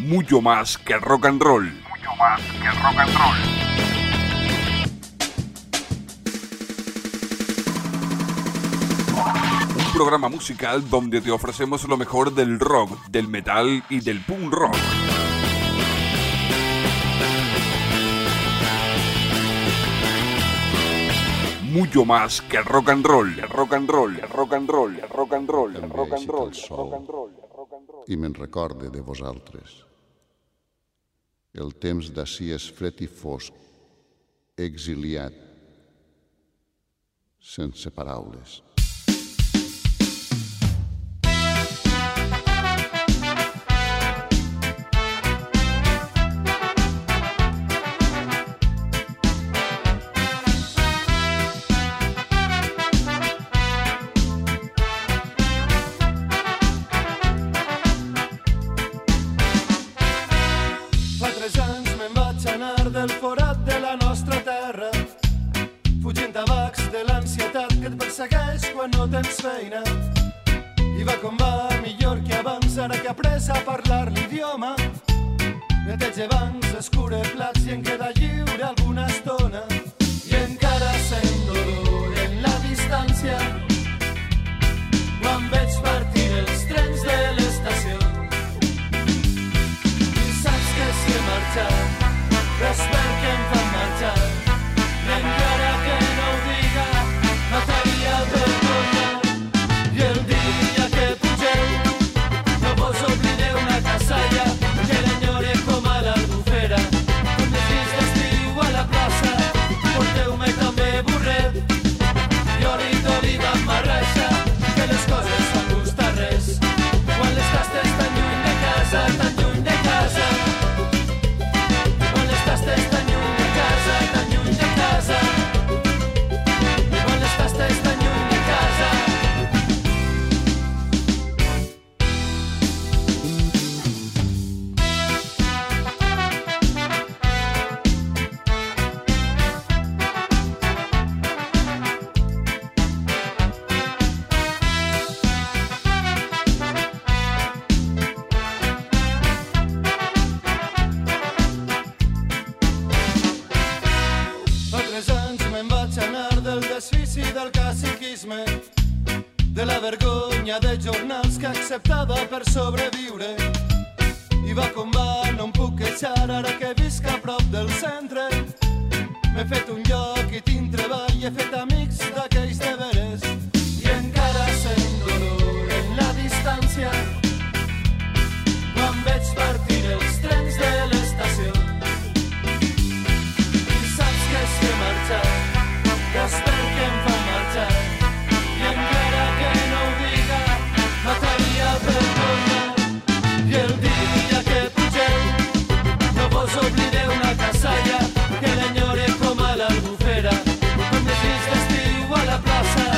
mucho más que rock and roll. Mucho más que rock and roll. Un programa musical donde te ofrecemos lo mejor del rock, del metal y del punk rock. Mucho más que rock and roll, rock and roll, rock and roll, rock and roll, rock and roll, rock and roll. I me'n recorde de vosaltres. El temps d'ací és fred i fosc, exiliat, sense paraules. Segueix quan no tens feina i va com va millor que abans ara que ha après a parlar l'idioma neteja bancs, escure plats i en queda lliure alguna estona i encara sent dolor en la distància quan veig partir els trens de l'estació i saps que si he marxat és perquè em fan marxar i encara que no ho diga no t'havia perdonat i el dia que pugeu no vos oblideu una casalla que l'enyore com a l'Albufera com de fills d'estiu a la plaça porteu-me també burret i oli d'oliva amb marraixa que les coses fan gust a res quan les tastes tan lluny de casa tan lluny de casa quan les tastes tan lluny de casa tan lluny de casa tan lluny de casa. Fa 3 anys me'n vaig anar del desfici del caciquisme, de la vergonya de jornals que acceptava per sobreviure. I va com va, no em puc queixar ara que visc a prop del centre. M'he fet un lloc i tinc treball i he fet amics d'aquells de veres. I encara sent dolor en la distància quan veig partir els trens de l'estació. I saps que si he marxat és perquè em fan marxar i encara que no ho diga no t'havia perdonat i el dia que pugeu no vos oblideu una casalla que l'enyore com a l'Albufera com de fills d'estiu a la plaça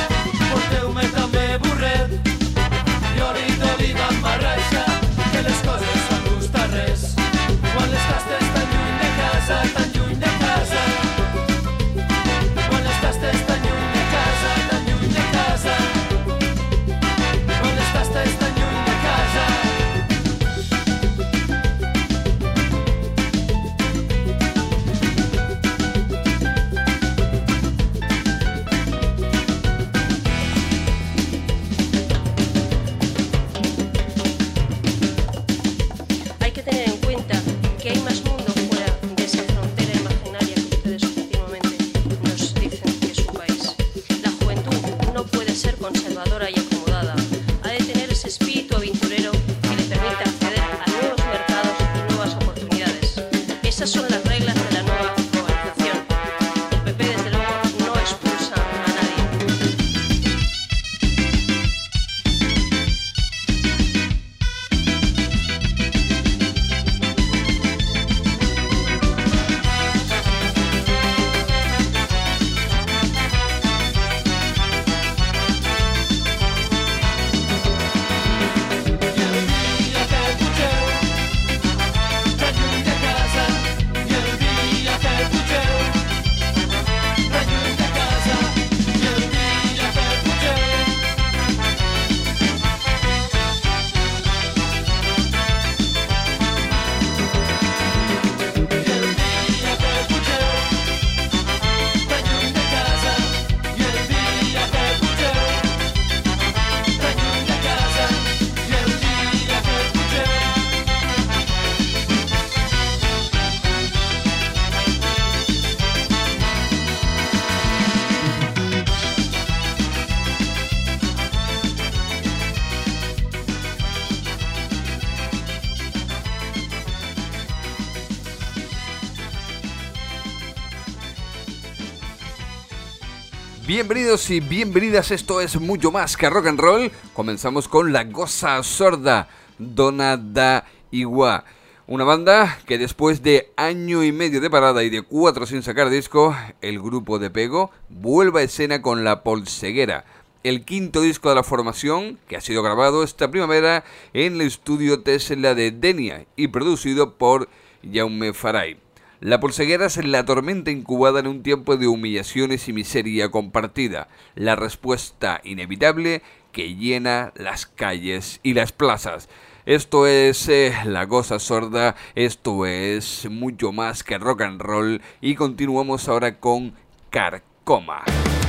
Bienvenidos y bienvenidas, esto es mucho más que rock and roll. Comenzamos con La Gosa Sorda, Dona da Igua. Una banda que después de año y medio de parada y de 4 sin sacar disco, el grupo de Pego vuelve a escena con La Polseguera, el quinto disco de la formación que ha sido grabado esta primavera en el estudio Tesla de Denia y producido por Jaume Faray. La Polseguera es la tormenta incubada en un tiempo de humillaciones y miseria compartida, la respuesta inevitable que llena las calles y las plazas. Esto es La Gosa Sorda, esto es mucho más que rock and roll y continuamos ahora con Carcoma.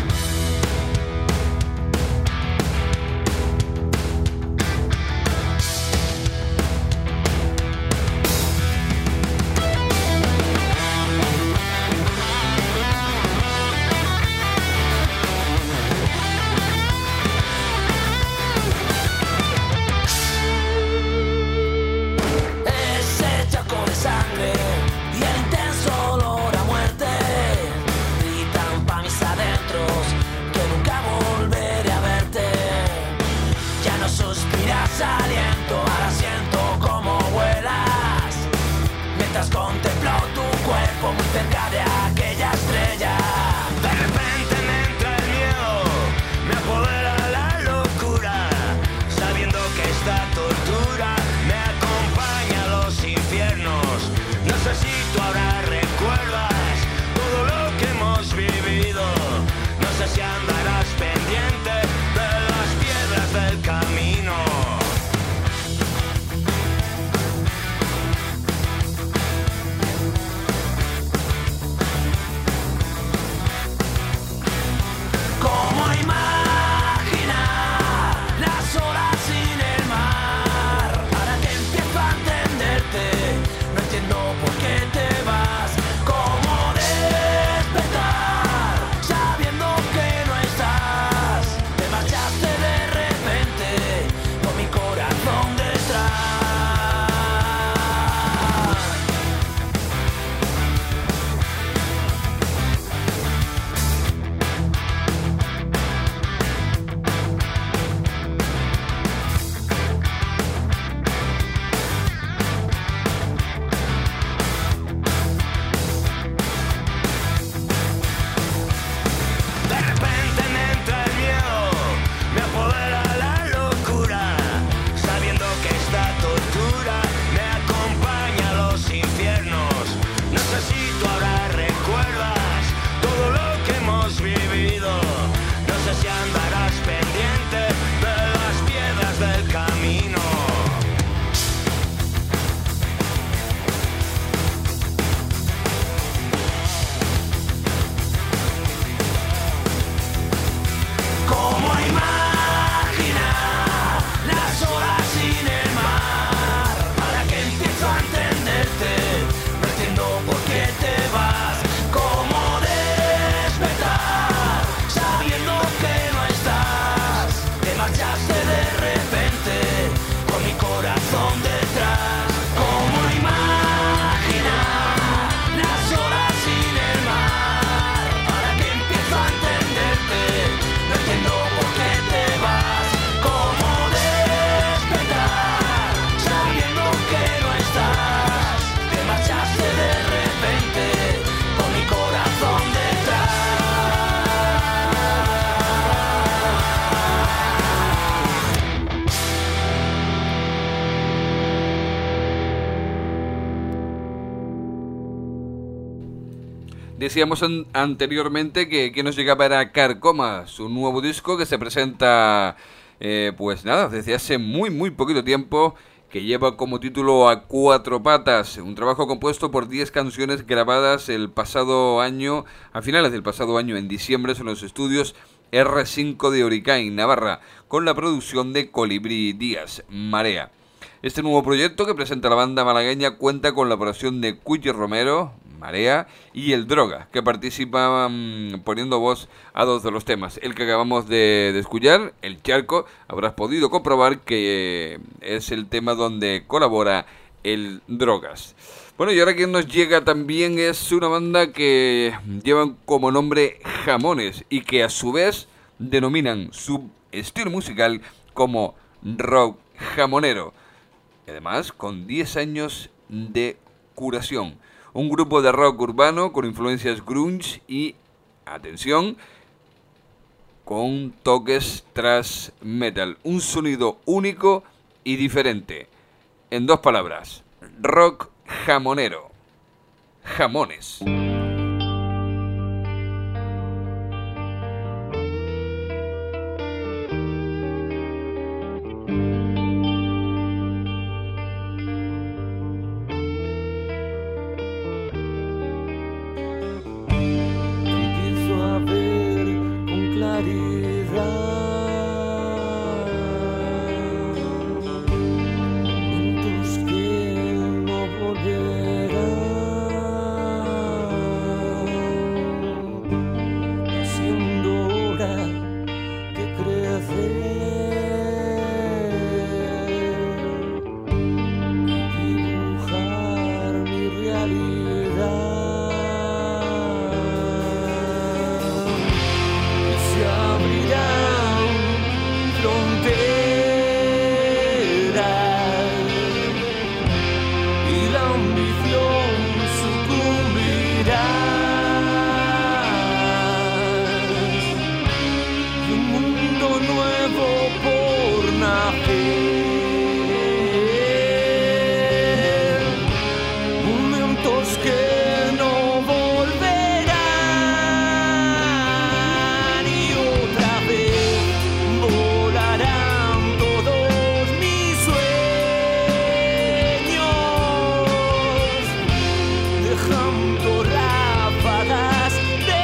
Decíamos anteriormente que nos llegaba era Carcoma, su nuevo disco que se presenta, pues nada, desde hace muy poquito tiempo, que lleva como título A Cuatro Patas, un trabajo compuesto por 10 canciones grabadas el pasado año, a finales del pasado año, en diciembre, en los estudios R5 de Oricain, Navarra, con la producción de Colibrí Díaz, Marea. Este nuevo proyecto que presenta la banda malagueña cuenta con la colaboración de Cuchi Romero, Marea, y El Droga, que participan poniendo voz a dos de los temas. El que acabamos de escuchar, El Charco, habrás podido comprobar que es el tema donde colabora El Drogas. Bueno, y ahora que nos llega también es una banda que llevan como nombre Jamones y que a su vez denominan su estilo musical como rock jamonero. Además, con 10 años de curación. Un grupo de rock urbano con influencias grunge y, atención, con toques thrash metal. Un sonido único y diferente. En 2 palabras, rock jamonero. Jamones. Empiezo a ver con claridad momentos que no volverán, siendo hora de crecer y dibujar mi realidad. Se abrirán fronteras y la ambición sucumbirá. Y un mundo nuevo por nacer, momentos que no volverán, y otra vez volarán todos mis sueños, dejando ráfagas de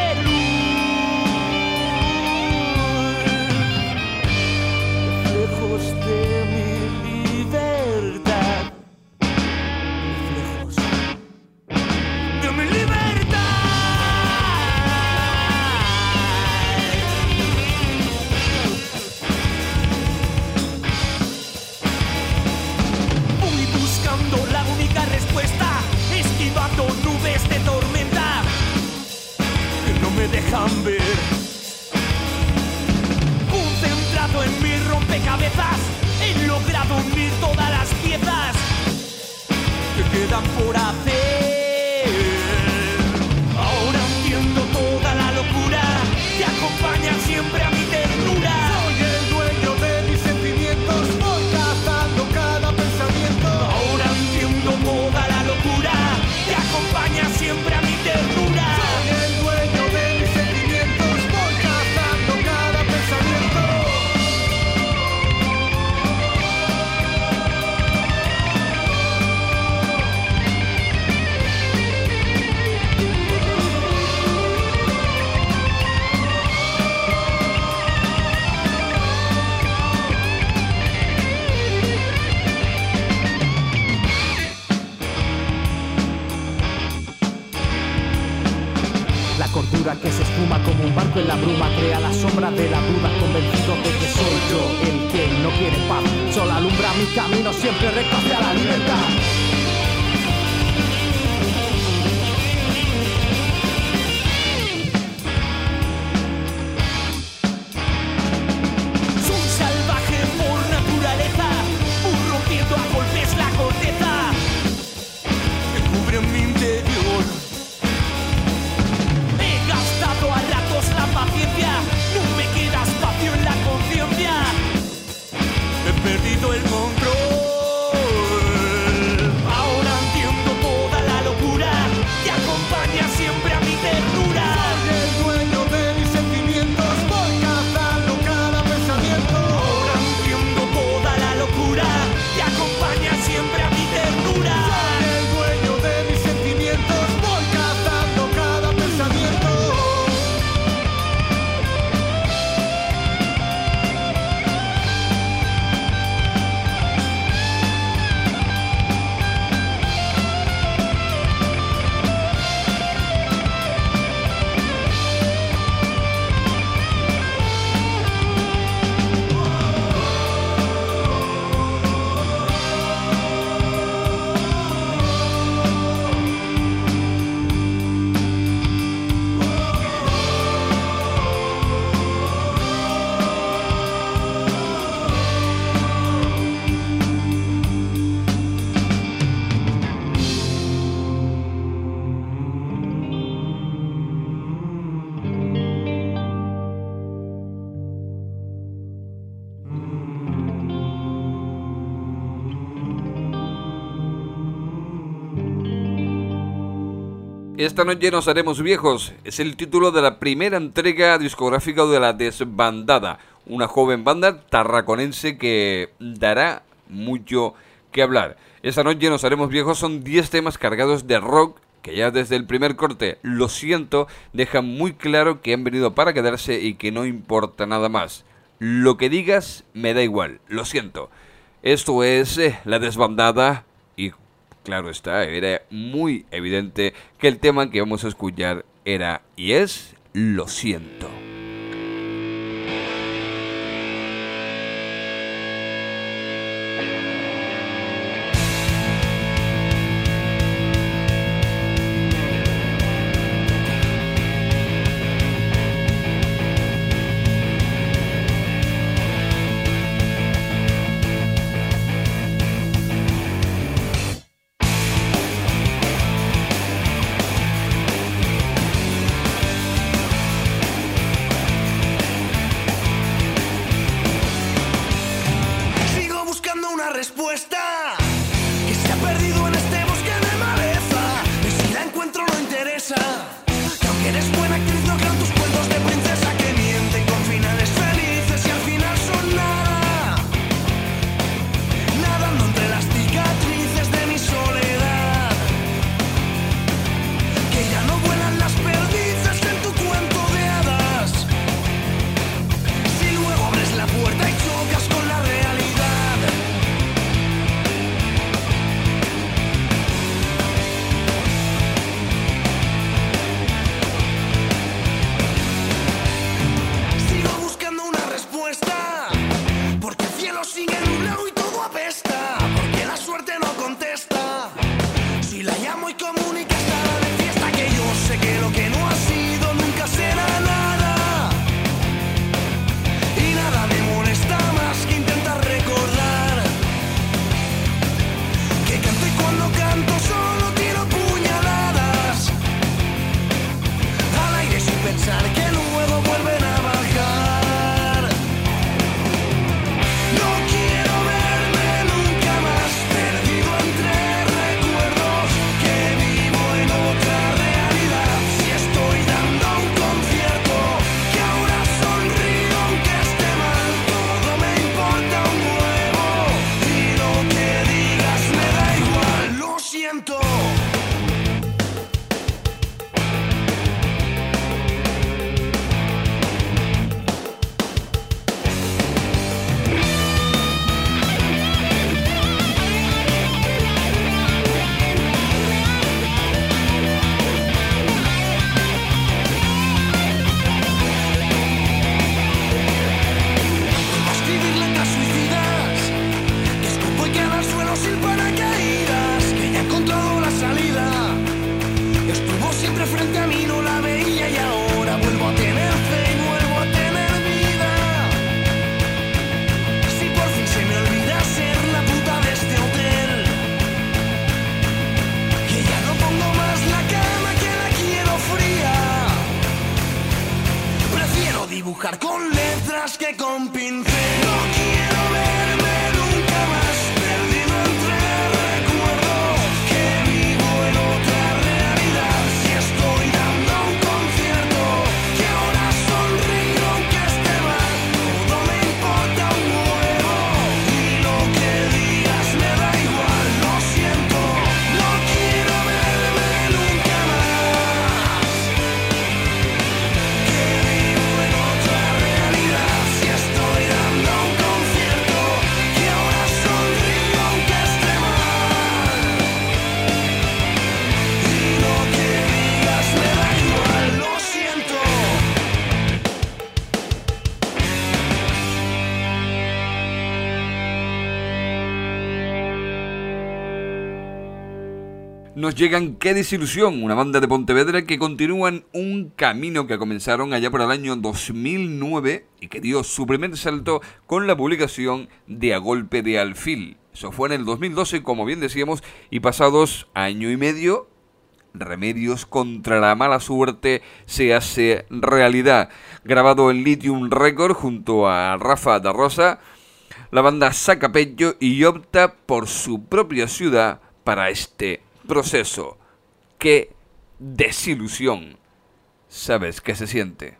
luz, reflejos de mi libertad, reflejos de mi libertad. Voy buscando la única respuesta, esquivando nubes de tormenta que no me dejan ver. Concentrado en mi rompecabezas, he logrado unir todas las piezas que quedan por hacer. Ahora entiendo toda la locura que acompaña siempre a mi ternura. Soy el dueño de mis sentimientos, voy cazando cada pensamiento. Ahora entiendo toda la locura que acompaña siempre a mi ternura. Soy el dueño de mis sentimientos, voy cazando cada pensamiento. La cordura que se esfuma como un barco en la bruma crea la sombra de la duda, convencido de que soy yo el que no quiere paz. Solo alumbra mi camino siempre recto hacia la libertad. Soy salvaje por naturaleza, voy rompiendo a golpes la corteza que cubre mi interior. He gastado a ratos la paciencia, no me queda espacio en la conciencia. He perdido el control. Esta noche nos haremos viejos es el título de la primera entrega discográfica de La Desbandada, una joven banda tarraconense que dará mucho que hablar. Esta noche nos haremos viejos son 10 temas cargados de rock que ya desde el primer corte, Lo siento, dejan muy claro que han venido para quedarse y que no importa nada más. Lo que digas me da igual, lo siento. Esto es La Desbandada y claro está, era muy evidente que el tema que vamos a escuchar era y es Lo siento. Nos llegan Qué desilusión, una banda de Pontevedra que continúan un camino que comenzaron allá por el año 2009 y que dio su primer salto con la publicación de A Golpe de Alfil. Eso fue en el 2012, como bien decíamos, y pasados año y medio, Remedios contra la mala suerte se hace realidad. Grabado en Lithium Record junto a Rafa da Rosa, la banda saca pecho y opta por su propia ciudad para este proceso. Qué desilusión. ¿Sabes qué se siente?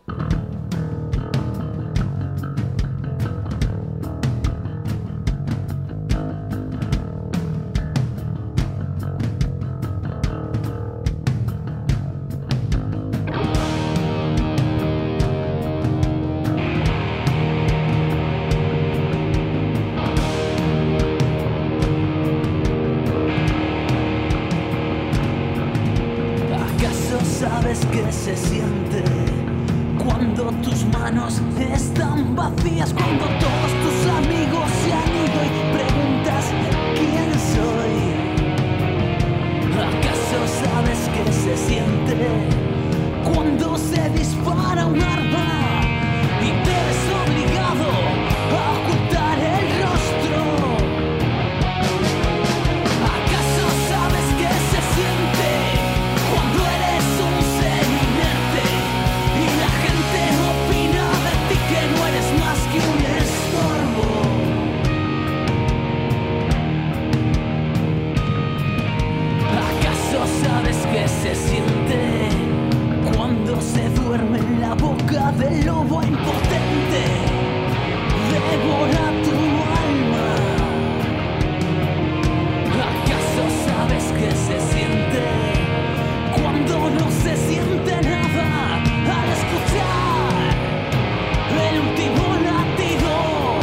¿Sabes qué se siente cuando tus manos están vacías? Cuando todos tus amigos se han ido y preguntas ¿quién soy? ¿Acaso sabes qué se siente cuando se dispara un arma y te ves obligado a ocultar el rostro? ¿Acaso sabes qué se siente cuando eres un ser inerte y la gente opina de ti que no eres más que un estorbo? ¿Acaso sabes qué se siente cuando se duerme en la boca del lobo impotente? Devora tu alma. ¿Acaso sabes qué se siente cuando no se siente nada al escuchar el último latido?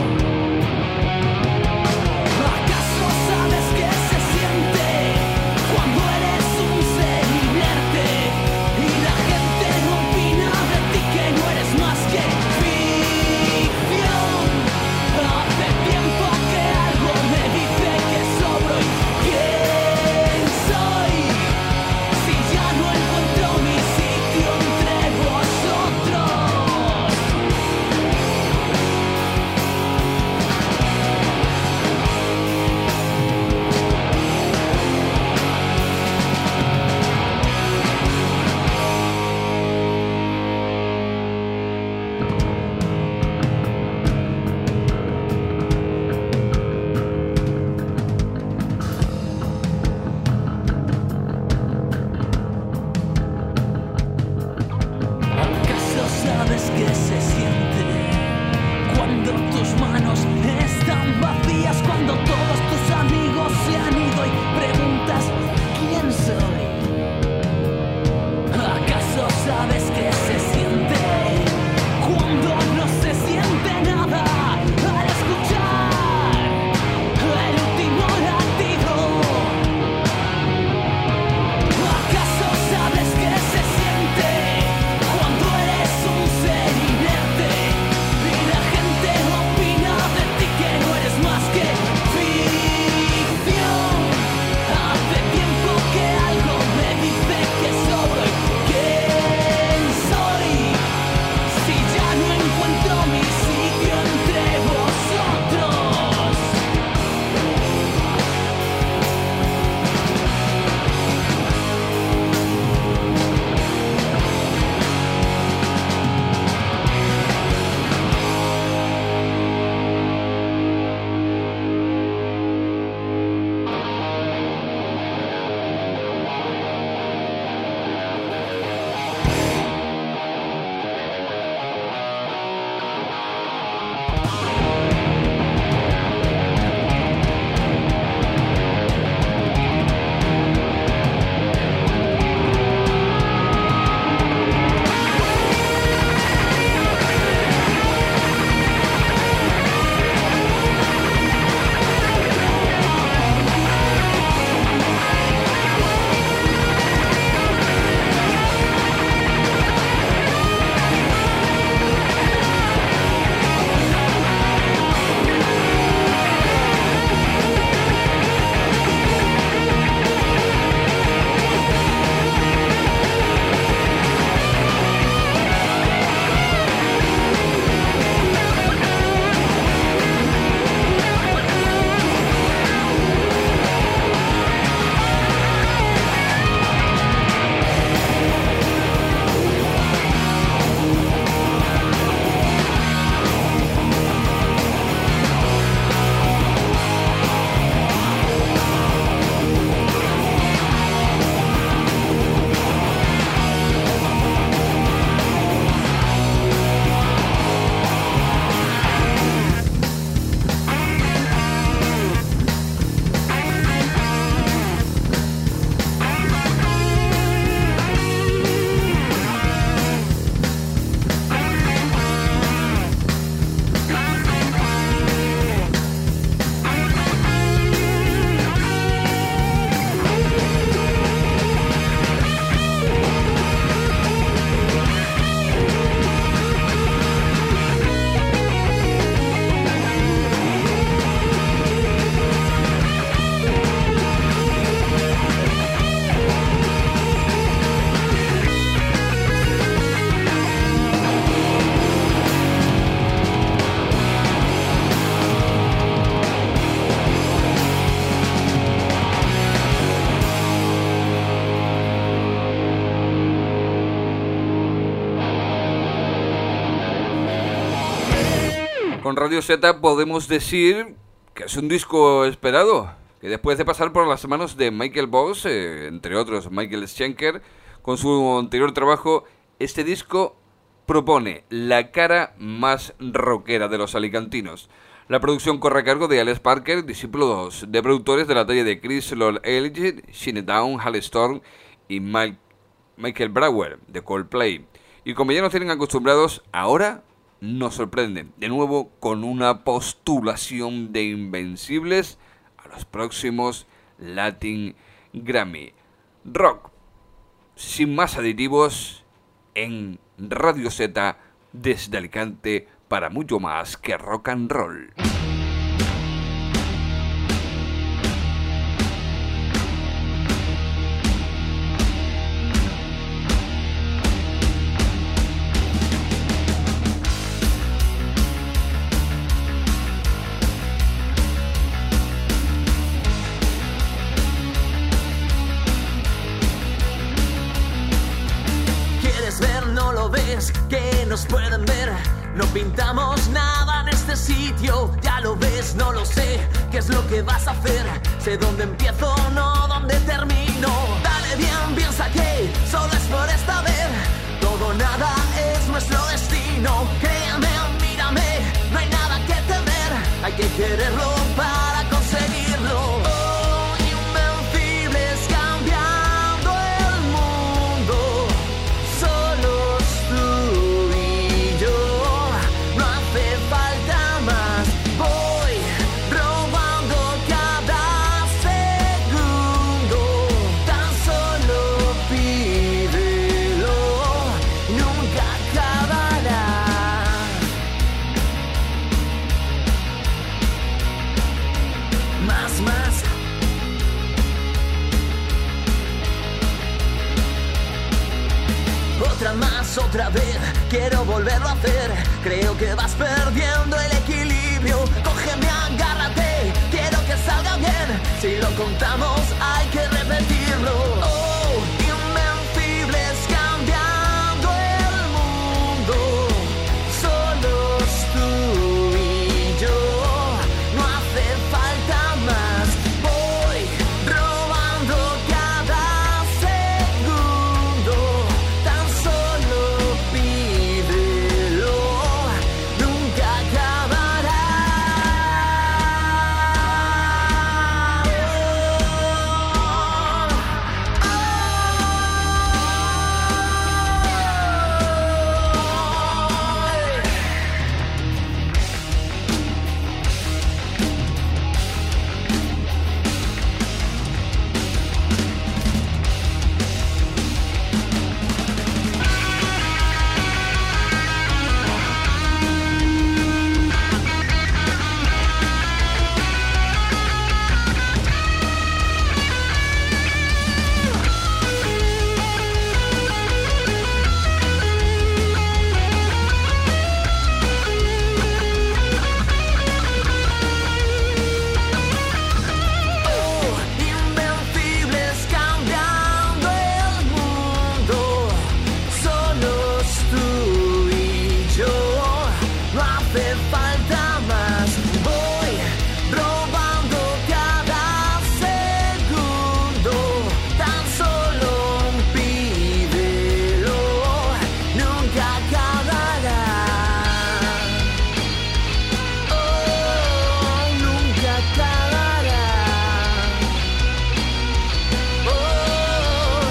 ¿Acaso sabes qué se siente cuando eres un ser inerte y la gente opina de ti que no eres más que ficción? Hace tiempo que algo me dice que sobro y quién soy. Si ya no encuentro mi sitio entre vosotros. ¿Acaso sabes qué se siente cuando tus manos están vacías? Cuando todos tus amigos se han ido y preguntas ¿quién soy? ¿Acaso sabes qué se siente cuando no se siente nada al escuchar el último latido? ¿Acaso sabes qué se siente cuando eres un ser inerte Con Radio Z podemos decir que es un disco esperado, que después de pasar por las manos de Michael Voss, entre otros Michael Schenker, con su anterior trabajo, este disco propone la cara más rockera de los alicantinos. La producción corre a cargo de Alex Parker, discípulos de productores de la talla de Chris Lord-Elliott, Shine Down, Hal Storm y Michael Brewer de Coldplay. Y como ya nos tienen acostumbrados, ahora nos sorprenden de nuevo con una postulación de Invencibles a los próximos Latin Grammy. Rock sin más aditivos en Radio Z desde Alicante para mucho más que rock and roll. Que nos pueden ver, no pintamos nada en este sitio. Ya lo ves, no lo sé, qué es lo que vas a hacer. Sé dónde empiezo, no dónde termino. Dale bien, piensa que solo es por esta vez. Todo nada es nuestro destino. Créame, mírame, no hay nada que temer. Hay que quererlo para conseguirlo. Oh, invencibles cambiando el mundo. Solos tú y yo. No hace falta más. Voy robando cada segundo. Tan solo pídelo. Nunca acabará. Más. Otra más, otra vez, quiero volverlo a hacer. Creo que vas perdiendo el equilibrio. Cógeme, agárrate, quiero que salga bien. Si lo contamos, hay que repetirlo. Oh, invencibles cambiando el mundo. Solos tú y yo. No hace falta más. Voy robando cada segundo. Tan solo pídelo. Nunca acabará. Invencibles cambiando el mundo. Solos tú y yo. No hace falta más. Voy robando cada segundo. Tan solo pídelo. Nunca acabará. Oh, nunca acabará. Oh.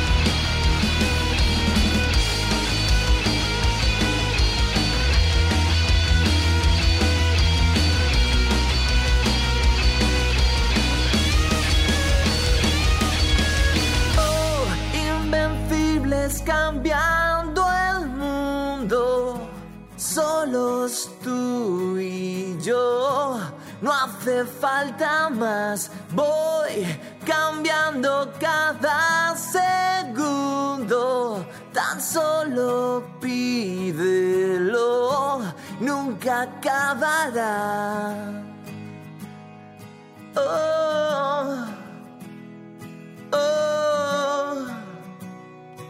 Oh, invencibles cambiando el mundo. Solos tú y yo. No hace falta más. Voy cambiando cada segundo. Tan solo pídelo. Nunca acabará. Oh, oh,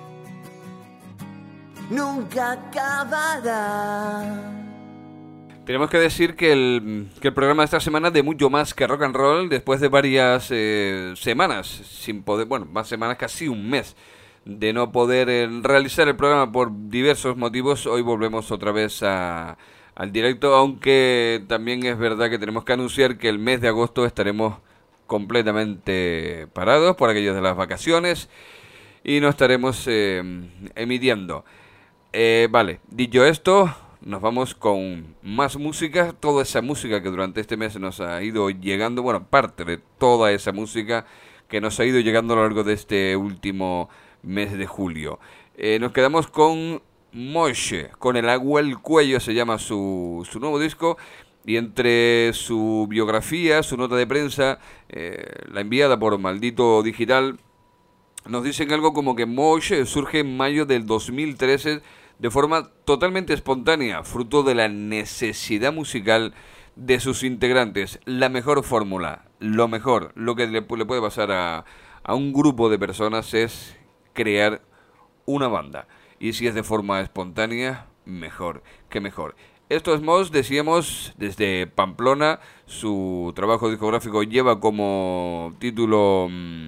nunca acabará. Tenemos que decir que el programa de esta semana de mucho más que rock and roll, después de varias semanas sin poder, bueno, más semanas, casi un mes de no poder realizar el programa por diversos motivos, hoy volvemos otra vez al directo, aunque también es verdad que tenemos que anunciar que el mes de agosto estaremos completamente parados por aquellos de las vacaciones y no estaremos emitiendo. Vale, dicho esto, nos vamos con más música, toda esa música que durante este mes nos ha ido llegando, bueno, parte de toda esa música que nos ha ido llegando a lo largo de este último mes de julio. Nos quedamos con Moishe, con El agua al cuello se llama su nuevo disco, y entre su biografía, su nota de prensa, la enviada por Maldito Digital, nos dicen algo como que Moishe surge en mayo del 2013 de forma totalmente espontánea, fruto de la necesidad musical de sus integrantes. La mejor fórmula, lo mejor, lo que le puede pasar a un grupo de personas es crear una banda. Y si es de forma espontánea, mejor que mejor. Esto es Mos, decíamos, desde Pamplona. Su trabajo discográfico lleva como título...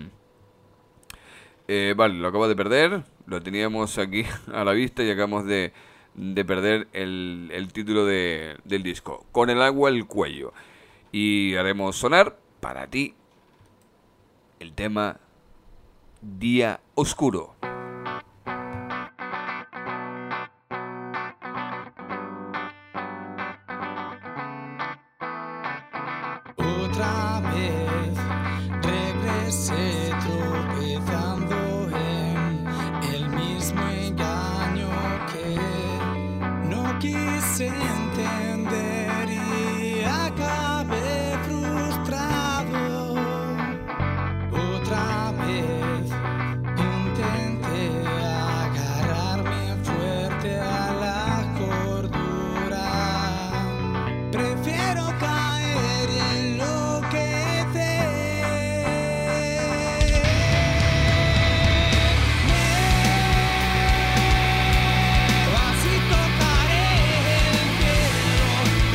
vale, lo acabo de perder. Lo teníamos aquí a la vista y acabamos de perder el título del disco. Con el agua al cuello. Y haremos sonar para ti el tema Día Oscuro. Otra vez regresé tropezando en el mismo engaño que no quise entender y acabé frustrado. Otra vez intenté agarrarme fuerte a la cordura. Prefiero caer y enloquecer. Así tocaré el cielo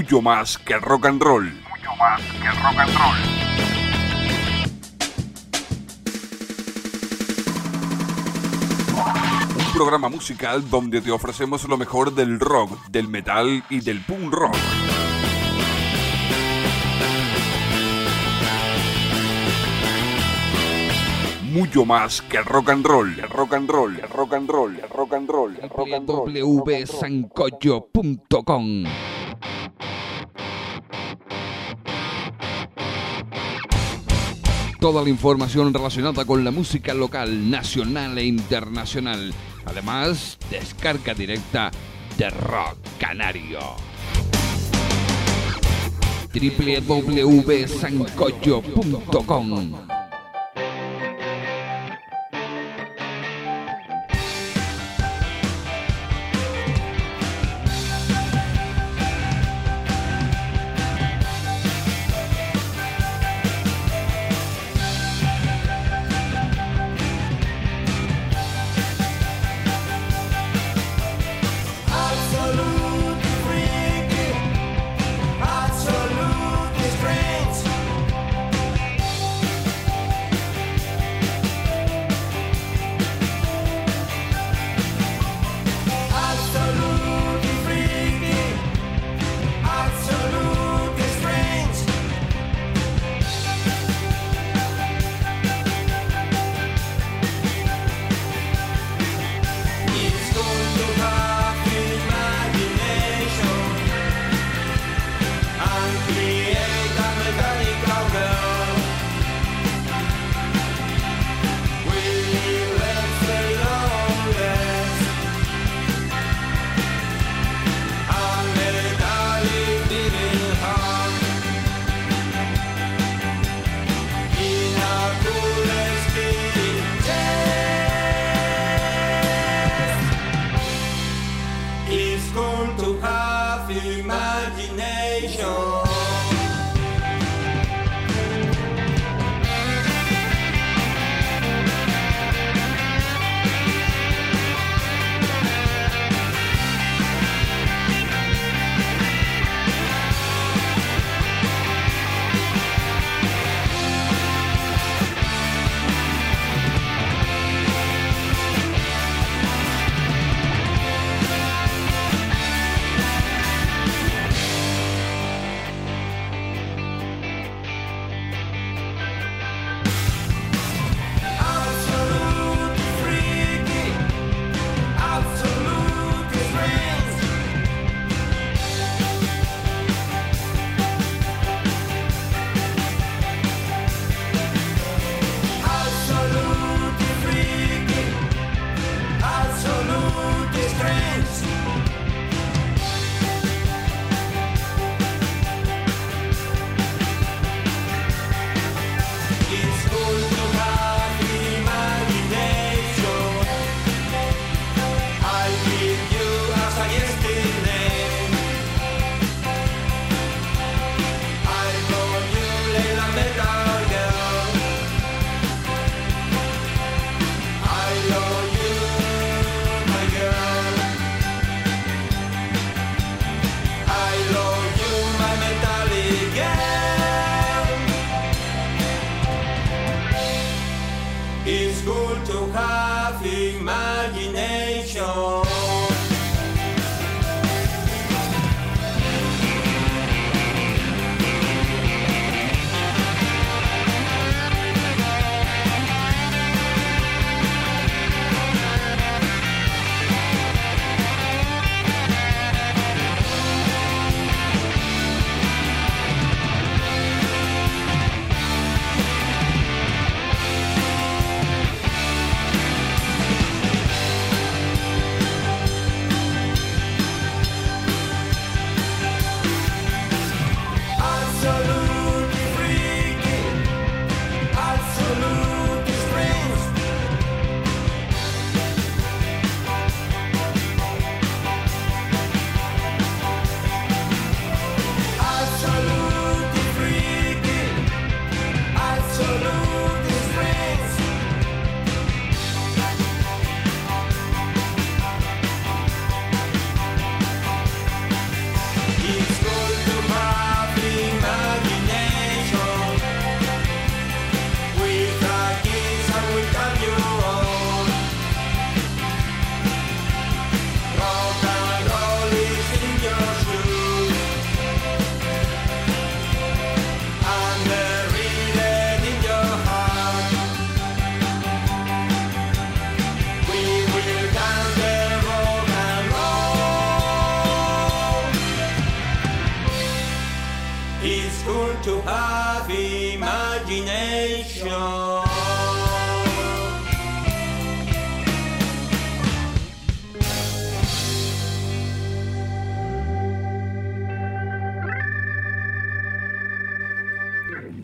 mucho más que rock and roll. Mucho más que rock and roll. Un programa musical donde te ofrecemos lo mejor del rock, del metal y del punk rock. Mucho más que rock and roll, rock and roll, rock and roll, rock and roll, rock and roll. www.sancocho.com. Toda la información relacionada con la música local, nacional e internacional. Además, descarga directa de Rock Canario. www.sancocho.com.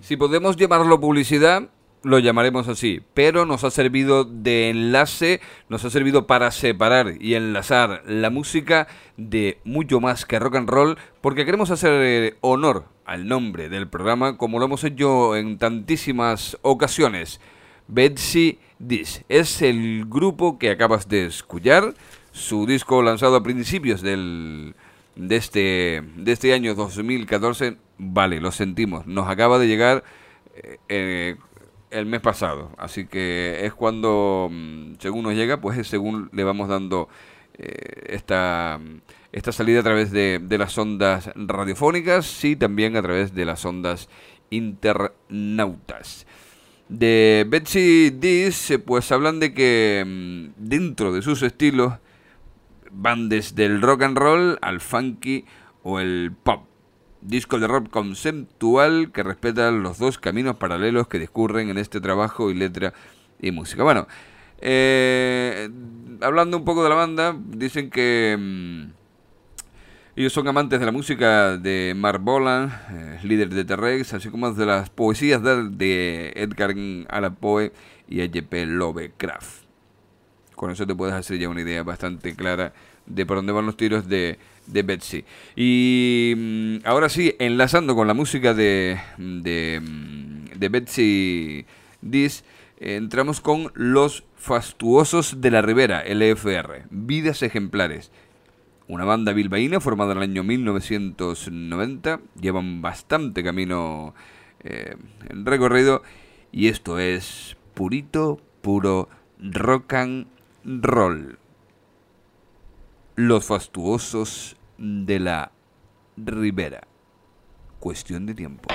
Si podemos llamarlo publicidad, lo llamaremos así, pero nos ha servido de enlace, nos ha servido para separar y enlazar la música de mucho más que rock and roll, porque queremos hacer honor al nombre del programa, como lo hemos hecho en tantísimas ocasiones. Betsy Dis es el grupo que acabas de escuchar, su disco lanzado a principios de este año 2014. Vale, lo sentimos, nos acaba de llegar el mes pasado, así que es cuando, según nos llega, pues es según le vamos dando esta salida a través de las ondas radiofónicas y también a través de las ondas internautas. De Betsy Dis, pues hablan de que dentro de sus estilos van desde el rock and roll al funky o el pop. Disco de rock conceptual que respeta los dos caminos paralelos que discurren en este trabajo y letra y música. Bueno, hablando un poco de la banda, dicen que ellos son amantes de la música de Mark Bolan, líder de T-Rex, así como de las poesías de Edgar Allan Poe y H.P. Lovecraft. Con eso te puedes hacer ya una idea bastante clara de por dónde van los tiros de Betsy. Y ahora sí, enlazando con la música de Betsy Dis, entramos con Los Fastuosos de la Ribera, LFR, Vidas Ejemplares. Una banda bilbaína formada en el año 1990, llevan bastante camino recorrido y esto es puro rock and roll. Los Fastuosos de la Ribera. Cuestión de tiempo.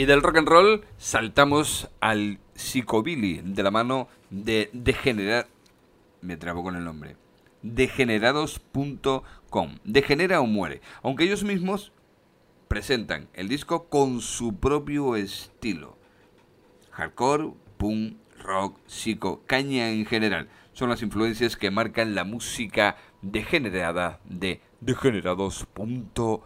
Y del rock and roll saltamos al psicobilly de la mano de me trabo con el nombre. Degenerados.com. Degenera o muere. Aunque ellos mismos presentan el disco con su propio estilo. Hardcore, punk, rock, psico, caña en general. Son las influencias que marcan la música degenerada de degenerados.com.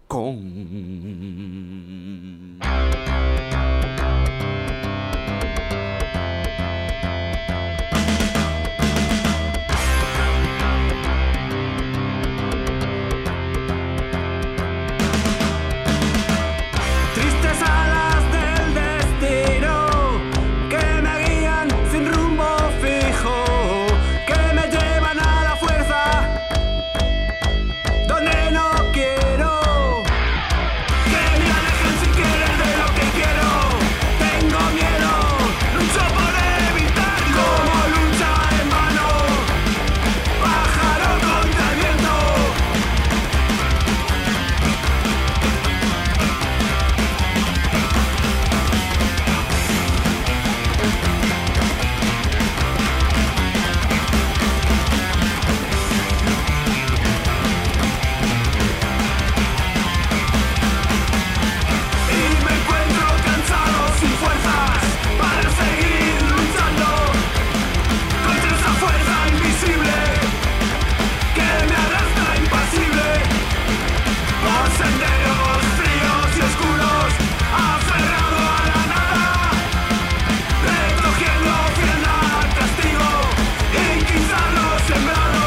Tristes alas del destino que me guían sin rumbo fijo, que me llevan a la fuerza donde no quiero, que me alejen si quieren de lo que quiero. Tengo miedo, lucho por evitarlo, como lucha en vano, pájaro contra el viento. Y me encuentro cansado, sin fuerzas para seguir luchando contra esa fuerza invisible que me arrastra impasible por senderos fríos y oscuros, aferrado a la nada, recogiendo ofrenda al castigo y quizá lo sembrado.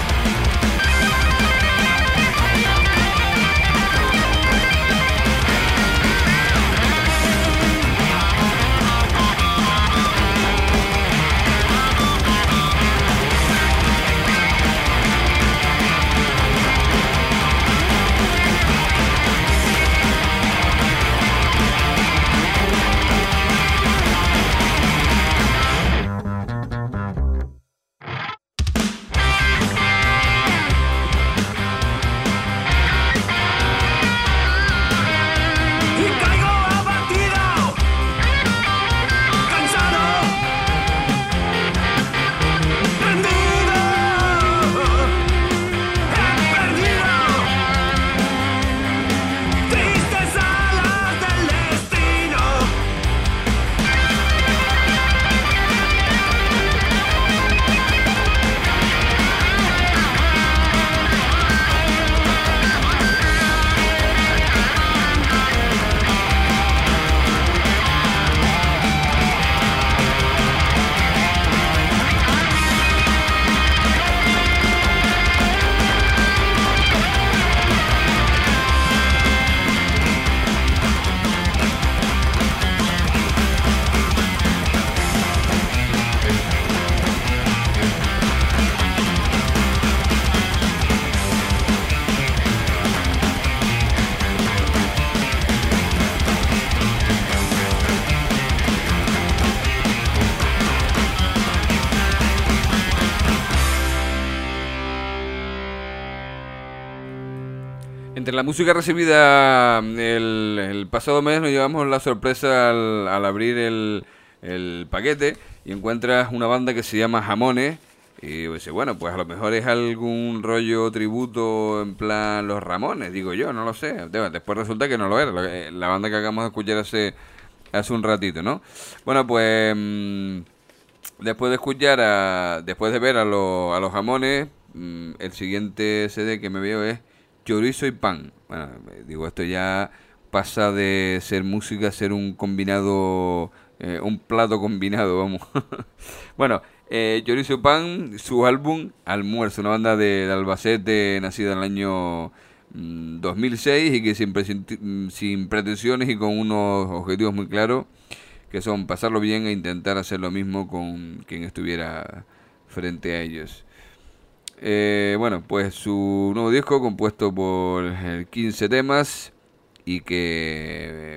Y caigo abatido, cansado, rendido, he perdido. Tristes alas del destino. Entre la música recibida el pasado mes nos llevamos la sorpresa al abrir el paquete y encuentras una banda que se llama Jamones y dice, bueno, pues a lo mejor es algún rollo tributo en plan Los Ramones, digo yo, no lo sé. Después resulta que no lo era, la banda que acabamos de escuchar hace un ratito, ¿no? Bueno, pues después de escuchar, después de ver a los Jamones, el siguiente CD que me veo es Chorizo y Pan. Bueno, digo, esto ya pasa de ser música a ser un combinado, un plato combinado, vamos. Bueno, Chorizo y Pan, su álbum Almuerzo, una banda de Albacete nacida en el año 2006 y que sin pretensiones y con unos objetivos muy claros, que son pasarlo bien e intentar hacer lo mismo con quien estuviera frente a ellos. Bueno, pues su nuevo disco compuesto por 15 temas y que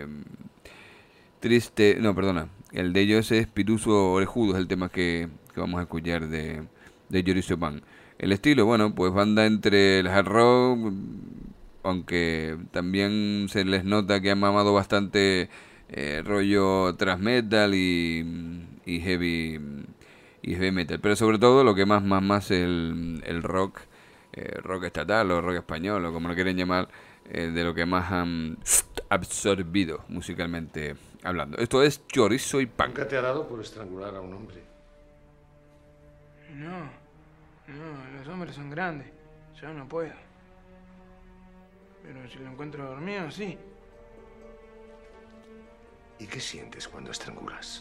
el de ellos es Piruso Orejudo, es el tema que vamos a escuchar de Chorizo Pan. El estilo, bueno, pues banda entre el hard rock, aunque también se les nota que han mamado bastante rollo thrash metal y heavy metal, pero sobre todo lo que más el rock, rock estatal o rock español o como lo quieren llamar, de lo que más han absorbido musicalmente hablando. Esto es Chorizo y Pan. ¿Nunca te ha dado por estrangular a un hombre? No, los hombres son grandes, yo no puedo. Pero si lo encuentro dormido, sí. ¿Y qué sientes cuando estrangulas?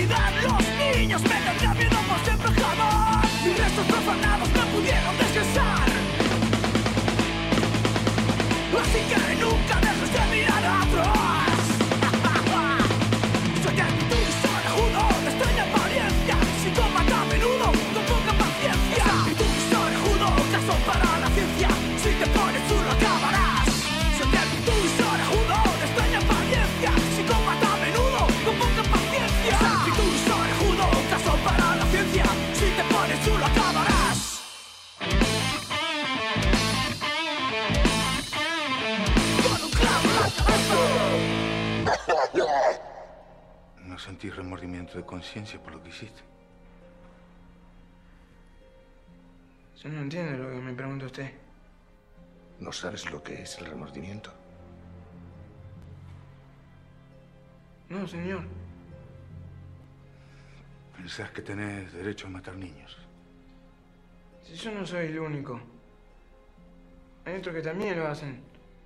Mis restos profanados no pudieron descansar. Así que nunca dejes de mirar atrás. Soy de actitud y soy judo, de extraña apariencia, psicópata a menudo, con poca paciencia. Actitud y soy judo, caso para la ciencia, si te pones tú lo acabarás. Soy de actitud y soy judo, de extraña apariencia, psicópata a menudo, con poca paciencia. Actitud y soy judo, caso para la ciencia, si te pones tú lo acabarás. ¿No sentís remordimiento de conciencia por lo que hiciste? Yo no entiendo lo que me pregunta usted. ¿No sabes lo que es el remordimiento? No, señor. ¿Pensás que tenés derecho a matar niños? Si yo no soy el único. Hay otros que también lo hacen.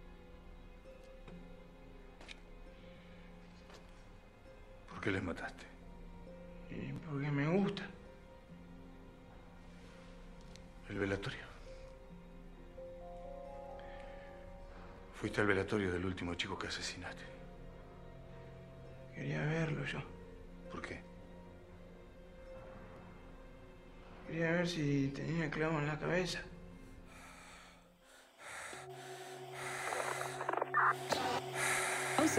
¿Por qué les mataste? Y porque me gusta. El velatorio. Fuiste al velatorio del último chico que asesinaste. Quería verlo yo. ¿Por qué? Quería ver si tenía clavo en la cabeza. Also,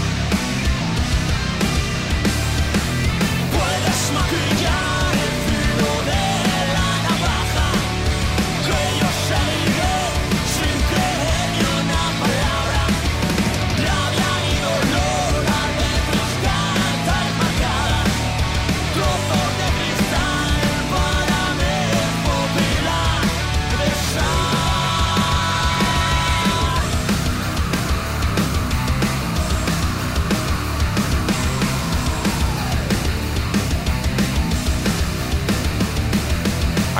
Puedes maquillar el fin.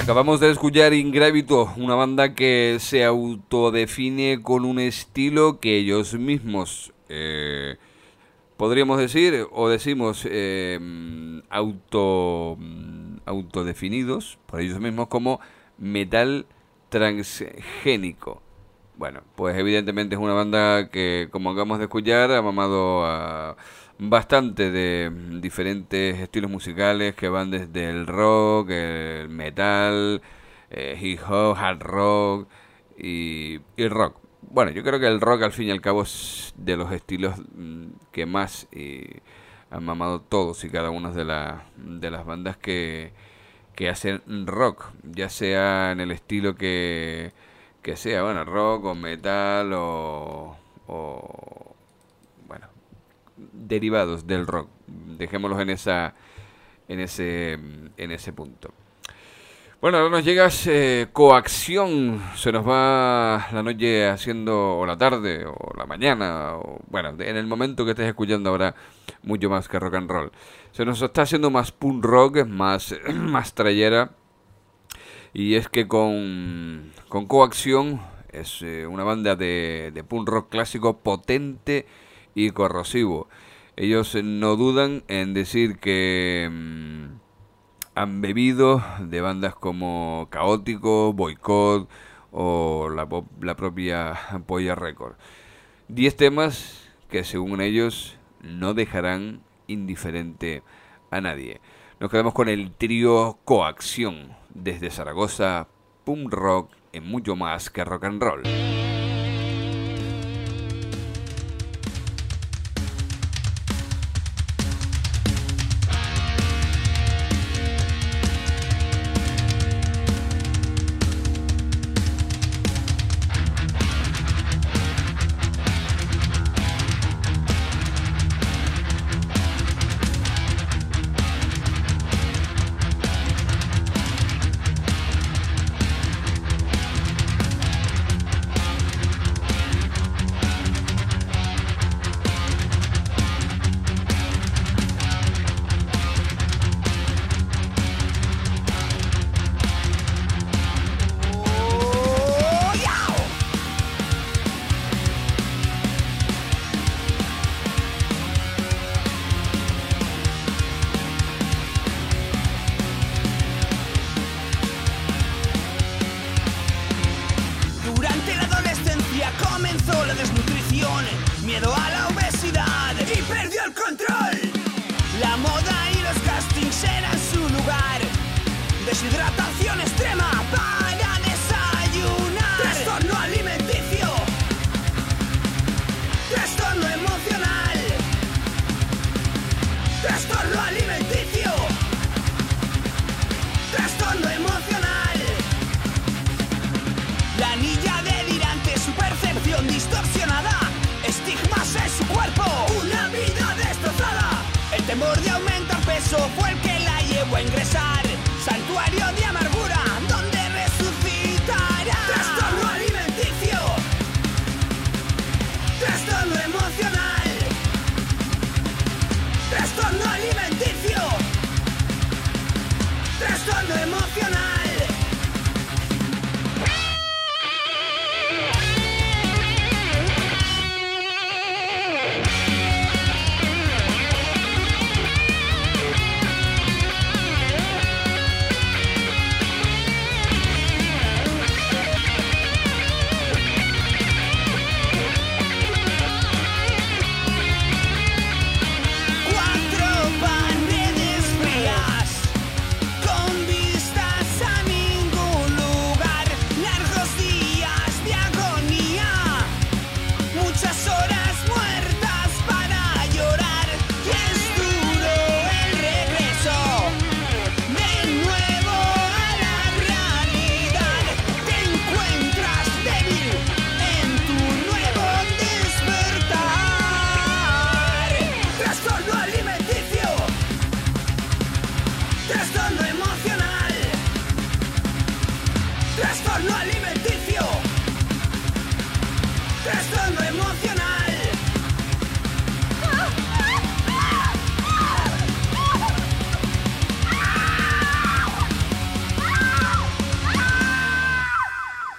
Acabamos de escuchar Ingrávido, una banda que se autodefine con un estilo que ellos mismos, podríamos decir, o decimos, autodefinidos por ellos mismos como metal transgénico. Bueno, pues evidentemente es una banda que, como acabamos de escuchar, ha mamado a bastante de diferentes estilos musicales que van desde el rock, el metal, hip hop, hard rock y rock. Bueno, yo creo que el rock al fin y al cabo es de los estilos que más han mamado todos y cada una de las bandas que hacen rock, ya sea en el estilo que sea, bueno, rock o metal o bueno, derivados del rock. Dejémoslos en ese punto. Bueno, ahora nos llega Coacción. Se nos va la noche haciendo, o la tarde, o la mañana, o bueno, en el momento que estés escuchando ahora, mucho más que rock and roll. Se nos está haciendo más punk rock, más trayera. Y es que con Coacción es una banda de punk rock clásico potente y corrosivo. Ellos no dudan en decir que han bebido de bandas como Caótico, Boicot o la propia Polla Record. 10 temas que según ellos no dejarán indiferente a nadie. Nos quedamos con el trío Coacción desde Zaragoza, punk rock en mucho más que rock and roll. Deshidratación extrema para desayunar. Trastorno alimenticio. Trastorno emocional. Trastorno alimenticio. Trastorno emocional. La anilla delirante, su percepción distorsionada. Estigmas en su cuerpo. Una vida destrozada. El temor de aumentar peso fue el que la llevó a ingresar. Santuario de amargura, donde resucitará. Trastorno alimenticio. Trastorno emocional. Trastorno alimenticio. Trastorno emocional.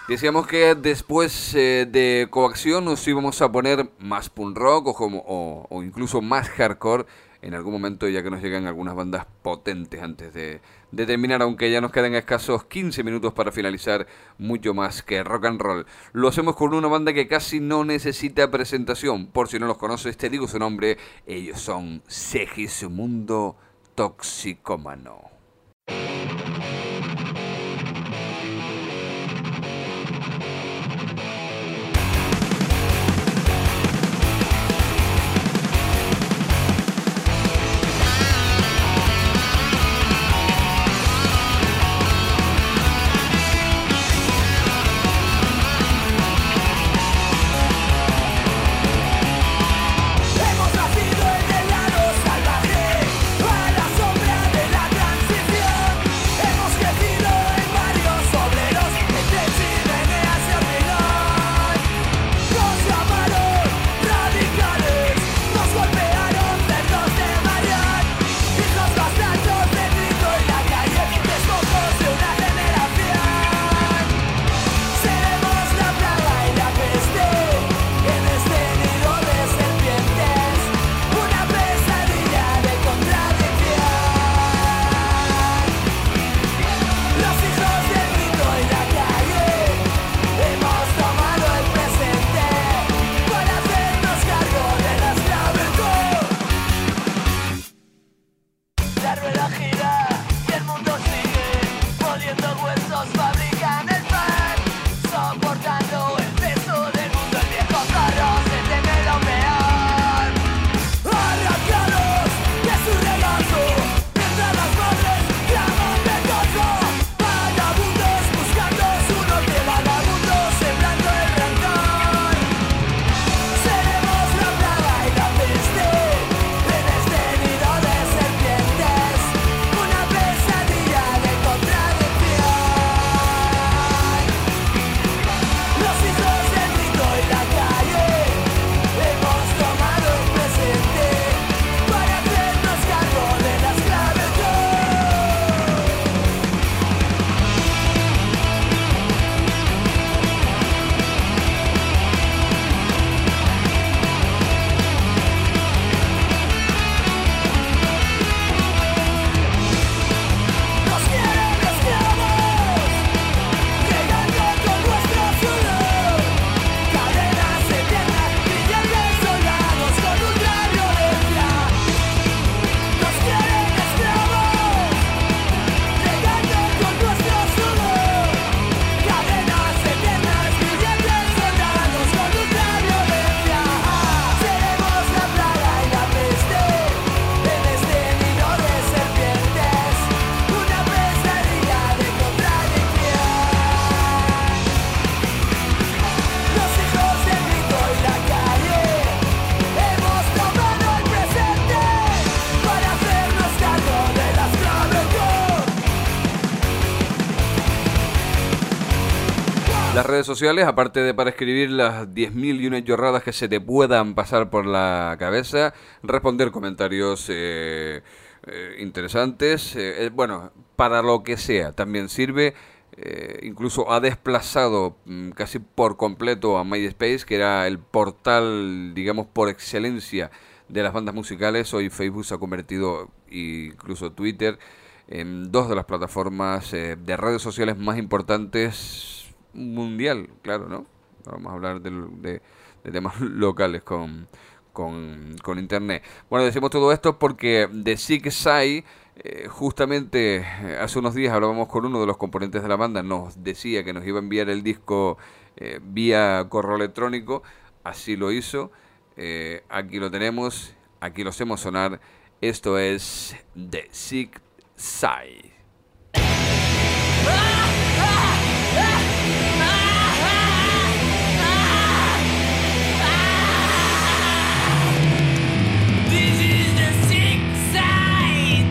Decíamos que después de Coacción nos íbamos a poner más punk rock o incluso más hardcore en algún momento, ya que nos llegan algunas bandas potentes antes de terminar, aunque ya nos quedan escasos 15 minutos para finalizar Mucho Más que Rock and Roll. Lo hacemos con una banda que casi no necesita presentación. Por si no los conoces, te digo su nombre. Ellos son Segismundo Toxicómano. Hemos nacido en el lado salvaje, a la sombra de la transición. Hemos crecido en barrios obreros, entre chimeneas y hormigón. Nos llamaron radicales, nos golpearon cerdos de Marián. Hijos bastardos del grito y la calle, despojos de una generación. Seremos la plaga y la peste en este nido de serpientes, una pesadilla de contradicción. Los hijos del grito y la calle hemos tomado el presente para hacernos cargo de la esclavitud. La rueda gira y el mundo sigue, moliendo huesos fabrican el pan, soportando el peso del mundo. El viejo zorro se teme lo peor. Arrancados de su regazo, mientras las madres claman de gozo. Vagabundos buscando su norte, vagabundos sembrando el rencor. Seremos la plaga y la peste en este nido de serpientes, una pesadilla de contradicción. Los hijos del grito y la calle hemos tomado el presente para hacernos cargo de la esclavitud. Nos quieren esclavos, llegando con nuestro sudor. Cadenas eternas, brillantes soldados con ultraviolencia. Nos quieren esclavos, llegando con nuestro sudor. Cadenas eternas, brillantes soldados con ultraviolencia. Seremos la plaga y la peste en este nido de serpientes, una pesadilla de contradicción. Los hijos del grito y la calle hemos tomado el presente para hacernos cargo de la esclavitud. Las redes sociales, aparte de para escribir las 10.001 chorradas que se te puedan pasar por la cabeza, responder comentarios interesantes, bueno, para lo que sea, también sirve. Incluso ha desplazado casi por completo a MySpace, que era el portal, digamos, por excelencia de las bandas musicales. Hoy Facebook se ha convertido, incluso Twitter, en dos de las plataformas de redes sociales más importantes mundial, claro, ¿no? Vamos a hablar de temas locales con internet. Bueno, decimos todo esto porque The Sick Side, justamente hace unos días hablábamos con uno de los componentes de la banda, nos decía que nos iba a enviar el disco vía correo electrónico, así lo hizo, aquí lo tenemos, aquí lo hacemos sonar, esto es The Sick Side. This is the sick side.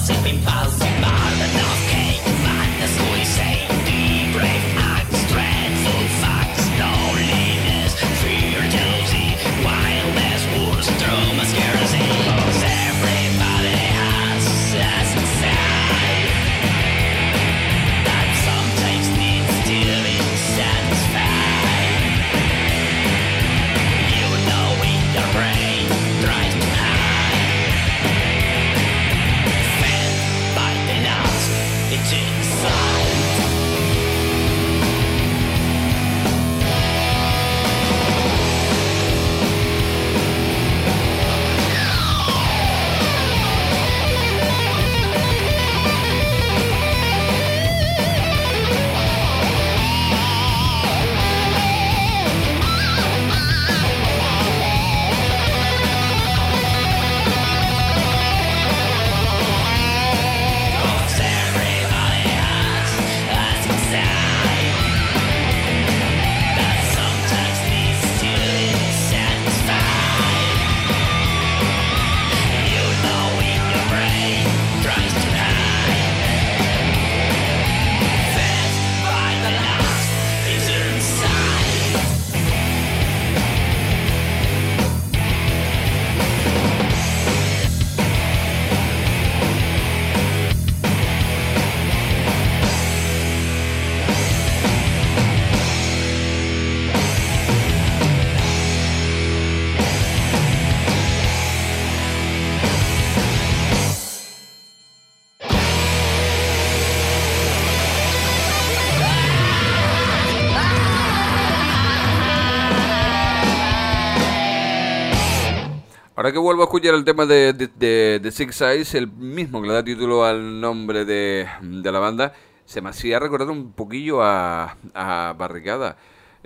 Ahora que vuelvo a escuchar el tema de Six Eyes, el mismo que le da título al nombre de la banda, se me hacía recordar un poquillo a Barricada,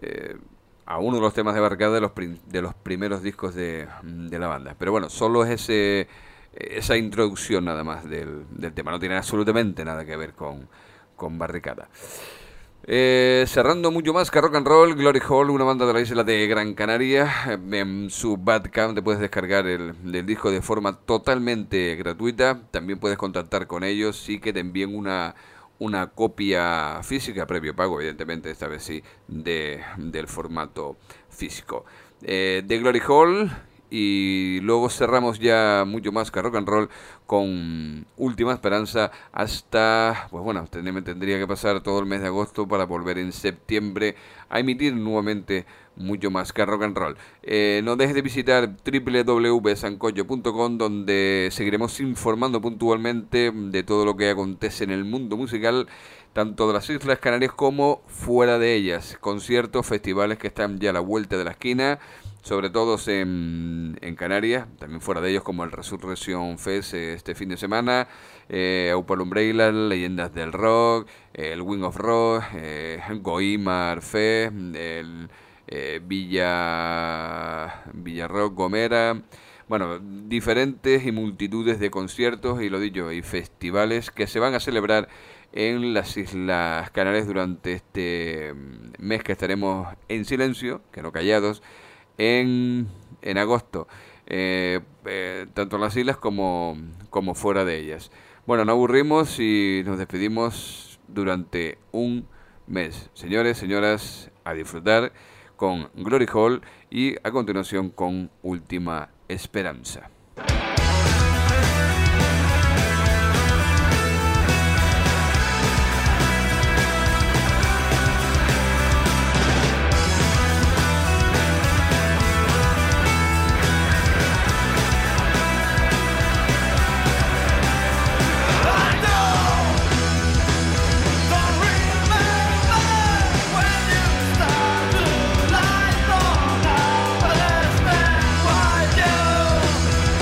a uno de los temas de Barricada de los primeros discos de la banda. Pero bueno, solo es esa introducción nada más del tema, no tiene absolutamente nada que ver con Barricada. Cerrando mucho más que Rock and Roll, Glory Hall, una banda de la isla de Gran Canaria. En su Bandcamp te puedes descargar el disco de forma totalmente gratuita. También puedes contactar con ellos y que te envíen una copia física, previo pago, evidentemente, esta vez sí, del formato físico. De Glory Hall. Y luego cerramos ya mucho más que Rock and Roll con Última Esperanza hasta, pues bueno, tendría que pasar todo el mes de agosto para volver en septiembre a emitir nuevamente mucho más que Rock and Roll. No dejes de visitar www.sancocho.com, donde seguiremos informando puntualmente de todo lo que acontece en el mundo musical, tanto de las Islas Canarias como fuera de ellas. Conciertos, festivales que están ya a la vuelta de la esquina, sobre todo en Canarias, también fuera de ellos, como el Resurrection Fest este fin de semana, Upper Umbrella, Leyendas del Rock, el Wing of Rock, Goimar Fest, el Villa Rock Gomera. Bueno, diferentes y multitudes de conciertos y, lo dicho, y festivales que se van a celebrar en las Islas Canarias durante este mes que estaremos en silencio, que no callados, en agosto, tanto en las islas como fuera de ellas. Bueno, no aburrimos y nos despedimos durante un mes. Señores, señoras, a disfrutar con Glory Hall y a continuación con Última Esperanza. Why you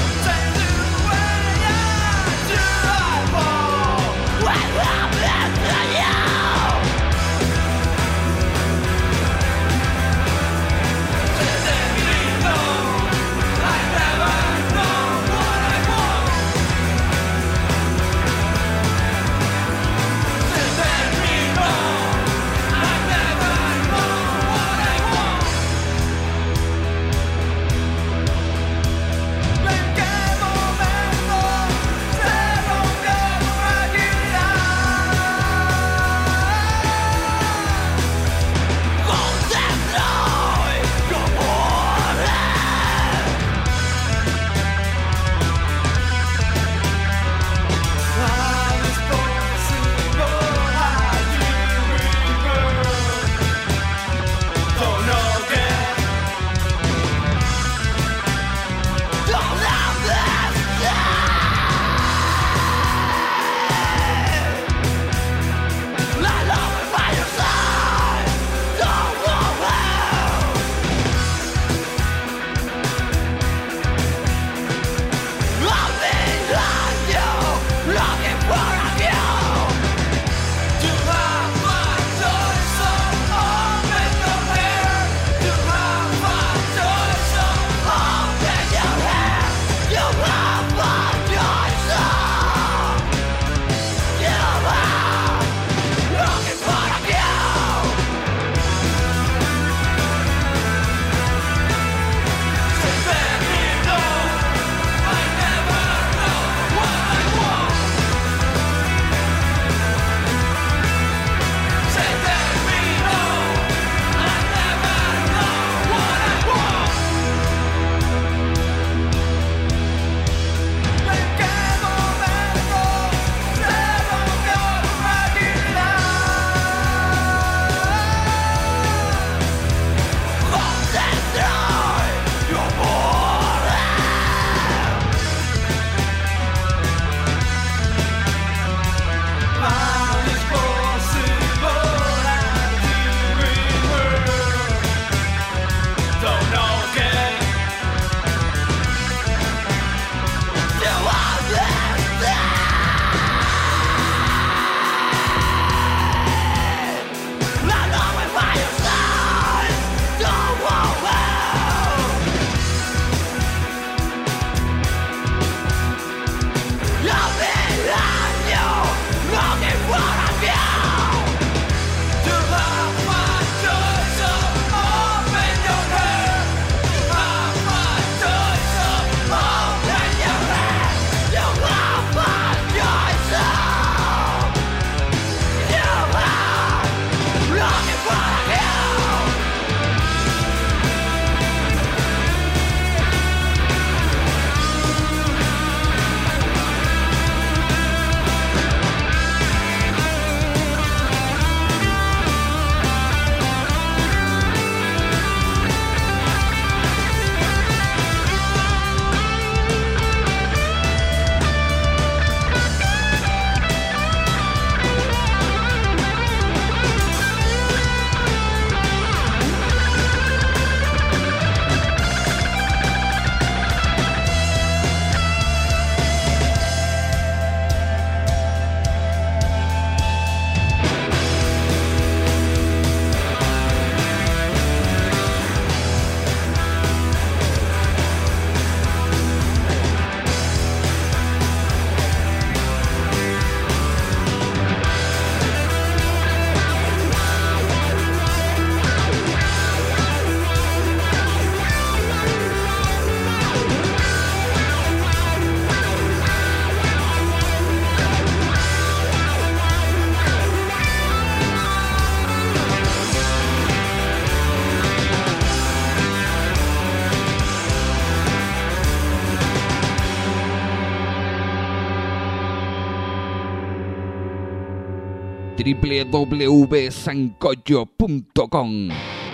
www.sancocho.com.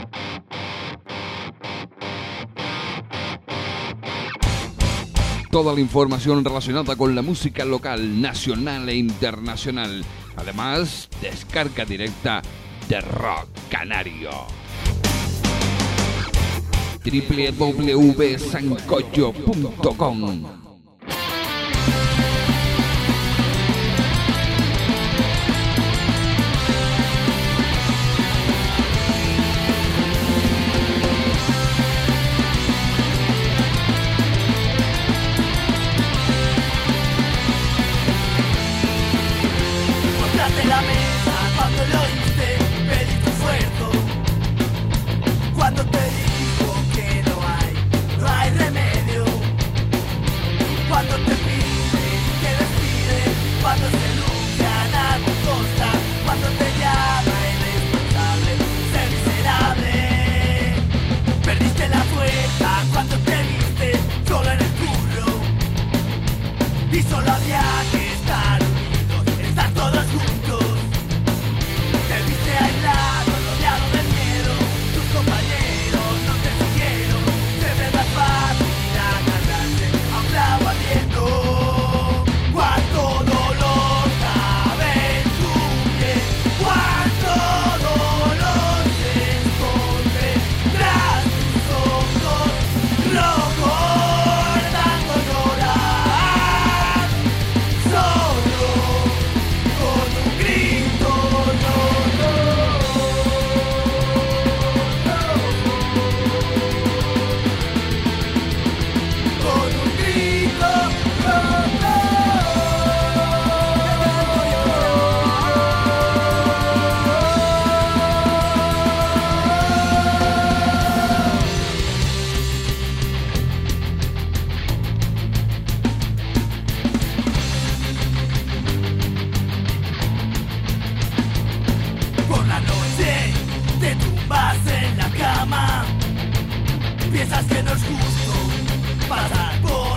Toda la información relacionada con la música local, nacional e internacional. Además, descarga directa de Rock Canario. www.sancocho.com. La mesa cuando lo oíste, pedí tu esfuerzo. Cuando te digo que no hay remedio. Cuando te pide y te despide, cuando se luchan a tu costa, cuando te llama irresponsable, ser miserable. Perdiste la fuerza cuando te viste solo en el curro. Y solo había que estar unidos, estar todos juntos. Te viste aislado, rodeado de miedo. Tus compañeros no te siguieron. Siempre es más fácil agarrarse a un clavo ardiendo. Cuánto dolor cabe en tu piel, cuánto dolor se esconde tras tus ojos rojos, dando llorar. Solo con un grito, no, no, con un grito, no, Por la noche te tumbas en la cama. Piensas que no es justo pasar por